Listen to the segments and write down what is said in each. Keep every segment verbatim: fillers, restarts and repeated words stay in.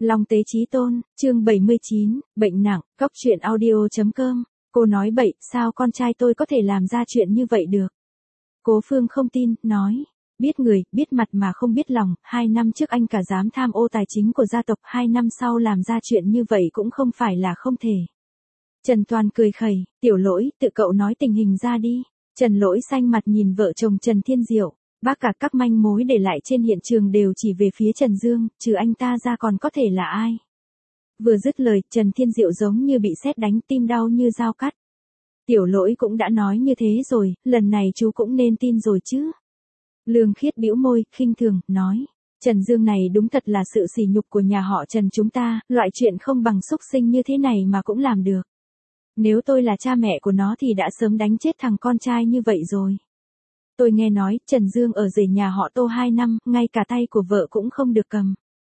Long Tế Chí Tôn, chương bảy mươi chín, bệnh nặng, Cóc Truyện audio chấm com. Cô nói bậy, sao con trai tôi có thể làm ra chuyện như vậy được? Cố Phương không tin, nói. Biết người, biết mặt mà không biết lòng, hai năm trước anh cả dám tham ô tài chính của gia tộc, hai năm sau làm ra chuyện như vậy cũng không phải là không thể. Trần Toàn cười khẩy, Tiểu Lỗi, tự cậu nói tình hình ra đi. Trần Lỗi xanh mặt nhìn vợ chồng Trần Thiên Diệu. Bác cả các manh mối để lại trên hiện trường đều chỉ về phía Trần Dương, trừ anh ta ra còn có thể là ai. Vừa dứt lời, Trần Thiên Diệu giống như bị sét đánh, tim đau như dao cắt. Tiểu Lỗi cũng đã nói như thế rồi, lần này chú cũng nên tin rồi chứ. Lương Khiết bĩu môi, khinh thường, nói. Trần Dương này đúng thật là sự sỉ nhục của nhà họ Trần chúng ta, loại chuyện không bằng xúc sinh như thế này mà cũng làm được. Nếu tôi là cha mẹ của nó thì đã sớm đánh chết thằng con trai như vậy rồi. Tôi nghe nói, Trần Dương ở rể nhà họ Tô hai năm, ngay cả tay của vợ cũng không được cầm.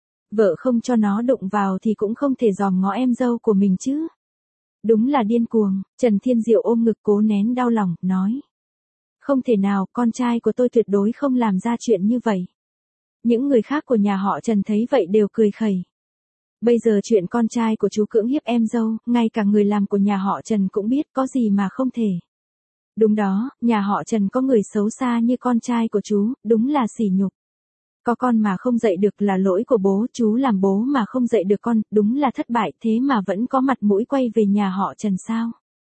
Vợ không cho nó đụng vào thì cũng không thể dòm ngó em dâu của mình chứ. Đúng là điên cuồng, Trần Thiên Diệu ôm ngực cố nén đau lòng, nói. Không thể nào, con trai của tôi tuyệt đối không làm ra chuyện như vậy. Những người khác của nhà họ Trần thấy vậy đều cười khẩy. Bây giờ chuyện con trai của chú cưỡng hiếp em dâu, ngay cả người làm của nhà họ Trần cũng biết, có gì mà không thể. Đúng đó, nhà họ Trần có người xấu xa như con trai của chú, đúng là sỉ nhục. Có con mà không dạy được là lỗi của bố, chú làm bố mà không dạy được con, đúng là thất bại, thế mà vẫn có mặt mũi quay về nhà họ Trần sao?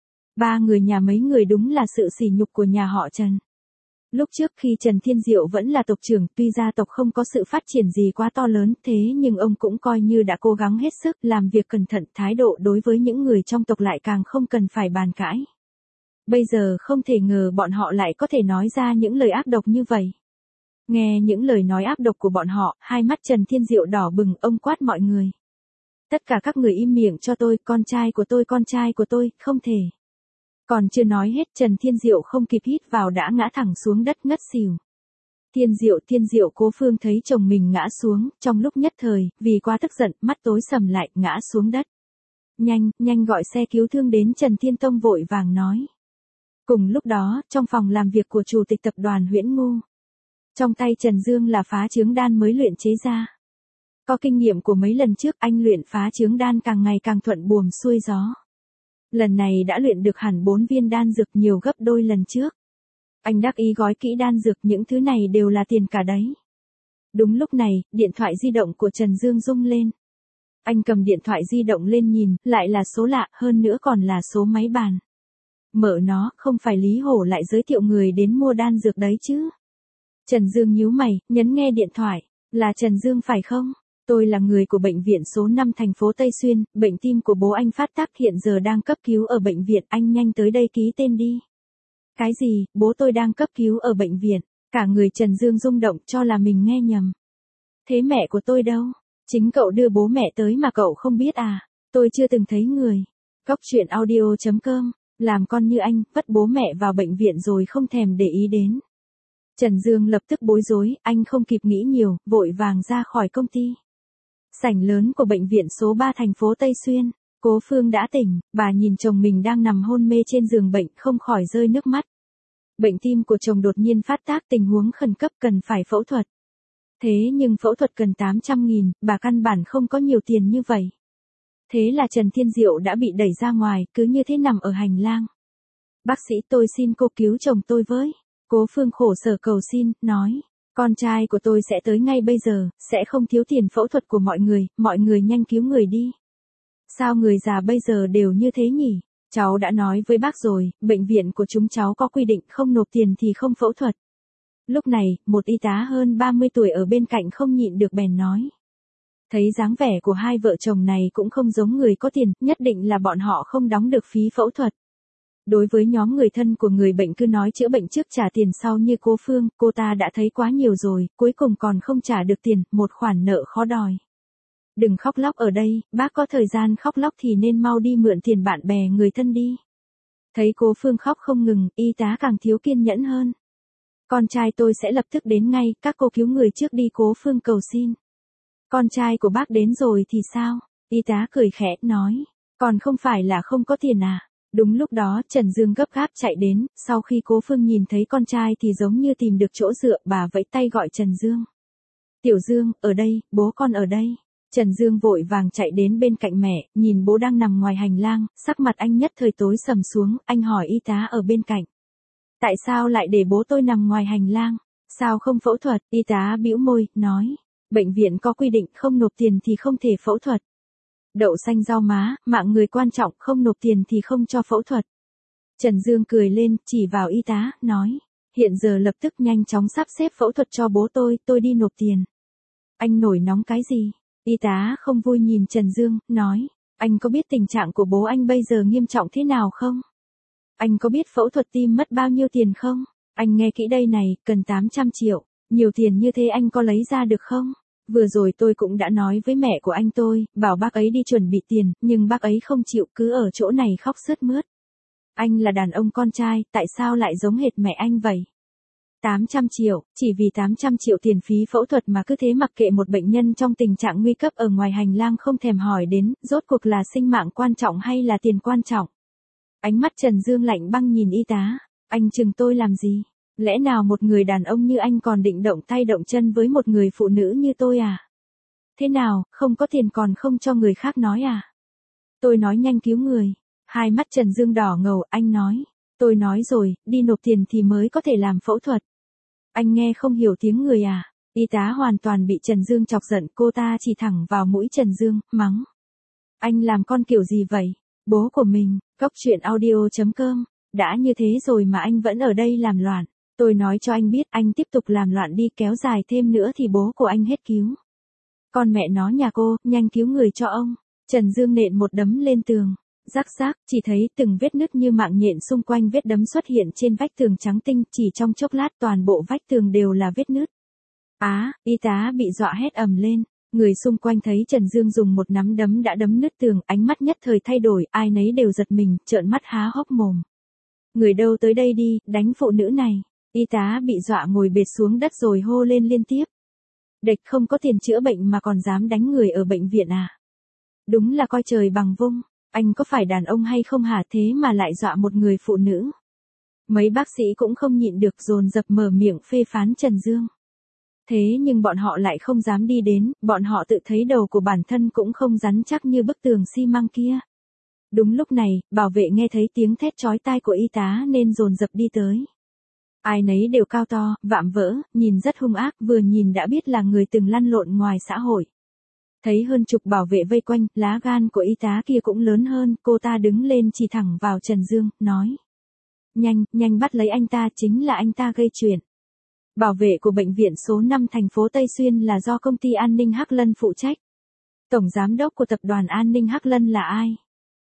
Ba người nhà mấy người đúng là sự sỉ nhục của nhà họ Trần. Lúc trước khi Trần Thiên Diệu vẫn là tộc trưởng, tuy gia tộc không có sự phát triển gì quá to lớn, thế nhưng ông cũng coi như đã cố gắng hết sức, làm việc cẩn thận, thái độ đối với những người trong tộc lại càng không cần phải bàn cãi. Bây giờ không thể ngờ bọn họ lại có thể nói ra những lời ác độc như vậy. Nghe những lời nói ác độc của bọn họ, hai mắt Trần Thiên Diệu đỏ bừng, ông quát mọi người. Tất cả các người im miệng cho tôi, con trai của tôi, con trai của tôi, không thể. Còn chưa nói hết, Trần Thiên Diệu không kịp hít vào đã ngã thẳng xuống đất ngất xỉu. Thiên Diệu, Thiên Diệu, Cố Phương thấy chồng mình ngã xuống, trong lúc nhất thời, vì quá tức giận, mắt tối sầm lại, ngã xuống đất. Nhanh, nhanh gọi xe cứu thương đến, Trần Thiên Tông vội vàng nói. Cùng lúc đó, trong phòng làm việc của chủ tịch tập đoàn Huyễn Ngu. Trong tay Trần Dương là phá trướng đan mới luyện chế ra. Có kinh nghiệm của mấy lần trước, anh luyện phá trướng đan càng ngày càng thuận buồm xuôi gió. Lần này đã luyện được hẳn bốn viên đan dược, nhiều gấp đôi lần trước. Anh đắc ý gói kỹ đan dược, những thứ này đều là tiền cả đấy. Đúng lúc này, điện thoại di động của Trần Dương rung lên. Anh cầm điện thoại di động lên nhìn, lại là số lạ, hơn nữa còn là số máy bàn. Mở nó, không phải Lý Hổ lại giới thiệu người đến mua đan dược đấy chứ. Trần Dương nhíu mày, nhấn nghe điện thoại. Là Trần Dương phải không? Tôi là người của bệnh viện số năm thành phố Tây Xuyên, bệnh tim của bố anh phát tác hiện giờ đang cấp cứu ở bệnh viện, anh nhanh tới đây ký tên đi. Cái gì, bố tôi đang cấp cứu ở bệnh viện? Cả người Trần Dương rung động cho là mình nghe nhầm. Thế mẹ của tôi đâu? Chính cậu đưa bố mẹ tới mà cậu không biết à? Tôi chưa từng thấy người. Cóc Truyện audio chấm com. Làm con như anh, vất bố mẹ vào bệnh viện rồi không thèm để ý đến. Trần Dương lập tức bối rối, anh không kịp nghĩ nhiều, vội vàng ra khỏi công ty. Sảnh lớn của bệnh viện số ba thành phố Tây Xuyên, Cố Phương đã tỉnh, bà nhìn chồng mình đang nằm hôn mê trên giường bệnh, không khỏi rơi nước mắt. Bệnh tim của chồng đột nhiên phát tác, tình huống khẩn cấp cần phải phẫu thuật. Thế nhưng phẫu thuật cần tám trăm nghìn, bà căn bản không có nhiều tiền như vậy. Thế là Trần Thiên Diệu đã bị đẩy ra ngoài, cứ như thế nằm ở hành lang. Bác sĩ, tôi xin cô cứu chồng tôi với. Cố Phương khổ sở cầu xin, nói. Con trai của tôi sẽ tới ngay bây giờ, sẽ không thiếu tiền phẫu thuật của mọi người, mọi người nhanh cứu người đi. Sao người già bây giờ đều như thế nhỉ? Cháu đã nói với bác rồi, bệnh viện của chúng cháu có quy định không nộp tiền thì không phẫu thuật. Lúc này, một y tá hơn ba mươi tuổi ở bên cạnh không nhịn được bèn nói. Thấy dáng vẻ của hai vợ chồng này cũng không giống người có tiền, nhất định là bọn họ không đóng được phí phẫu thuật. Đối với nhóm người thân của người bệnh cứ nói chữa bệnh trước trả tiền sau như Cố Phương, cô ta đã thấy quá nhiều rồi, cuối cùng còn không trả được tiền, một khoản nợ khó đòi. Đừng khóc lóc ở đây, bác có thời gian khóc lóc thì nên mau đi mượn tiền bạn bè người thân đi. Thấy Cố Phương khóc không ngừng, y tá càng thiếu kiên nhẫn hơn. Con trai tôi sẽ lập tức đến ngay, các cô cứu người trước đi, Cố Phương cầu xin. Con trai của bác đến rồi thì sao? Y tá cười khẽ, nói. Còn không phải là không có tiền à? Đúng lúc đó, Trần Dương gấp gáp chạy đến, sau khi Cố Phương nhìn thấy con trai thì giống như tìm được chỗ dựa, bà vẫy tay gọi Trần Dương. Tiểu Dương, ở đây, bố con ở đây. Trần Dương vội vàng chạy đến bên cạnh mẹ, nhìn bố đang nằm ngoài hành lang, sắc mặt anh nhất thời tối sầm xuống, anh hỏi y tá ở bên cạnh. Tại sao lại để bố tôi nằm ngoài hành lang? Sao không phẫu thuật? Y tá bĩu môi, nói. Bệnh viện có quy định không nộp tiền thì không thể phẫu thuật. Đậu xanh rau má, mạng người quan trọng, không nộp tiền thì không cho phẫu thuật. Trần Dương cười lên, chỉ vào y tá, nói. Hiện giờ lập tức nhanh chóng sắp xếp phẫu thuật cho bố tôi, tôi đi nộp tiền. Anh nổi nóng cái gì? Y tá không vui nhìn Trần Dương, nói. Anh có biết tình trạng của bố anh bây giờ nghiêm trọng thế nào không? Anh có biết phẫu thuật tim mất bao nhiêu tiền không? Anh nghe kỹ đây này, cần tám trăm triệu. Nhiều tiền như thế anh có lấy ra được không? Vừa rồi tôi cũng đã nói với mẹ của anh tôi, bảo bác ấy đi chuẩn bị tiền, nhưng bác ấy không chịu, cứ ở chỗ này khóc sướt mướt. Anh là đàn ông con trai, tại sao lại giống hệt mẹ anh vậy? tám trăm triệu, chỉ vì tám trăm triệu tiền phí phẫu thuật mà cứ thế mặc kệ một bệnh nhân trong tình trạng nguy cấp ở ngoài hành lang không thèm hỏi đến, rốt cuộc là sinh mạng quan trọng hay là tiền quan trọng? Ánh mắt Trần Dương lạnh băng nhìn y tá, anh chừng tôi làm gì? Lẽ nào một người đàn ông như anh còn định động tay động chân với một người phụ nữ như tôi à? Thế nào, không có tiền còn không cho người khác nói à? Tôi nói nhanh cứu người. Hai mắt Trần Dương đỏ ngầu, anh nói. Tôi nói rồi, đi nộp tiền thì mới có thể làm phẫu thuật. Anh nghe không hiểu tiếng người à? Y tá hoàn toàn bị Trần Dương chọc giận, cô ta chỉ thẳng vào mũi Trần Dương, mắng. Anh làm con kiểu gì vậy? Bố của mình, cóc truyện audio chấm com. Đã như thế rồi mà anh vẫn ở đây làm loạn. Tôi nói cho anh biết, anh tiếp tục làm loạn đi, kéo dài thêm nữa thì bố của anh hết cứu. Con mẹ nó nhà cô, nhanh cứu người cho ông. Trần Dương nện một đấm lên tường. Rắc rác, chỉ thấy từng vết nứt như mạng nhện xung quanh vết đấm xuất hiện trên vách tường trắng tinh, chỉ trong chốc lát toàn bộ vách tường đều là vết nứt. Á, y tá bị dọa hét ầm lên. Người xung quanh thấy Trần Dương dùng một nắm đấm đã đấm nứt tường, ánh mắt nhất thời thay đổi, ai nấy đều giật mình, trợn mắt há hốc mồm. Người đâu tới đây đi, đánh phụ nữ này. Y tá bị dọa ngồi bệt xuống đất rồi hô lên liên tiếp. Địch không có tiền chữa bệnh mà còn dám đánh người ở bệnh viện à? Đúng là coi trời bằng vung. Anh có phải đàn ông hay không hả, thế mà lại dọa một người phụ nữ? Mấy bác sĩ cũng không nhịn được dồn dập mở miệng phê phán Trần Dương. Thế nhưng bọn họ lại không dám đi đến, bọn họ tự thấy đầu của bản thân cũng không rắn chắc như bức tường xi măng kia. Đúng lúc này, bảo vệ nghe thấy tiếng thét chói tai của y tá nên dồn dập đi tới. Ai nấy đều cao to, vạm vỡ, nhìn rất hung ác, vừa nhìn đã biết là người từng lăn lộn ngoài xã hội. Thấy hơn chục bảo vệ vây quanh, lá gan của y tá kia cũng lớn hơn, cô ta đứng lên chỉ thẳng vào Trần Dương, nói. Nhanh, nhanh bắt lấy anh ta, chính là anh ta gây chuyện. Bảo vệ của bệnh viện số năm thành phố Tây Xuyên là do công ty an ninh Hắc Lân phụ trách. Tổng giám đốc của tập đoàn an ninh Hắc Lân là ai?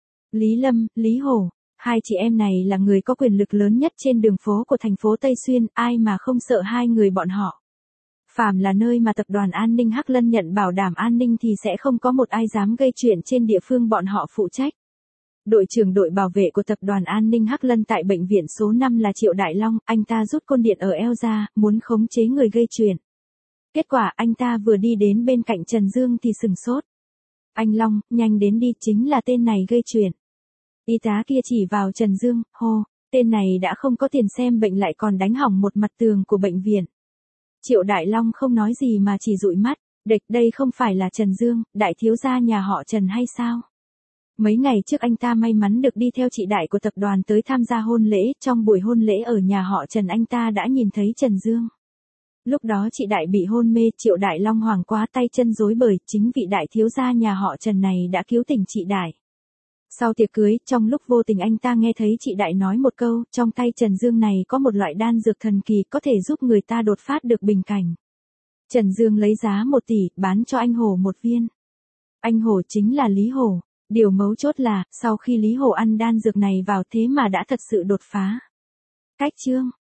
Lý Lâm, Lý Hổ. Hai chị em này là người có quyền lực lớn nhất trên đường phố của thành phố Tây Xuyên, ai mà không sợ hai người bọn họ. Phàm là nơi mà tập đoàn an ninh Hắc Lân nhận bảo đảm an ninh thì sẽ không có một ai dám gây chuyện trên địa phương bọn họ phụ trách. Đội trưởng đội bảo vệ của tập đoàn an ninh Hắc Lân tại bệnh viện số năm là Triệu Đại Long, anh ta rút côn điện ở eo ra, muốn khống chế người gây chuyện. Kết quả anh ta vừa đi đến bên cạnh Trần Dương thì sừng sốt. Anh Long, nhanh đến đi, chính là tên này gây chuyện. Y tá kia chỉ vào Trần Dương, hô, tên này đã không có tiền xem bệnh lại còn đánh hỏng một mặt tường của bệnh viện. Triệu Đại Long không nói gì mà chỉ dụi mắt, địch đây không phải là Trần Dương, đại thiếu gia nhà họ Trần hay sao? Mấy ngày trước anh ta may mắn được đi theo chị đại của tập đoàn tới tham gia hôn lễ, trong buổi hôn lễ ở nhà họ Trần anh ta đã nhìn thấy Trần Dương. Lúc đó chị đại bị hôn mê, Triệu Đại Long hoảng quá tay chân rối bời, chính vị đại thiếu gia nhà họ Trần này đã cứu tỉnh chị đại. Sau tiệc cưới, trong lúc vô tình anh ta nghe thấy chị đại nói một câu, trong tay Trần Dương này có một loại đan dược thần kỳ có thể giúp người ta đột phát được bình cảnh. Trần Dương lấy giá một tỷ, bán cho anh Hổ một viên. Anh Hổ chính là Lý Hổ. Điều mấu chốt là, sau khi Lý Hổ ăn đan dược này vào thế mà đã thật sự đột phá. Cách chương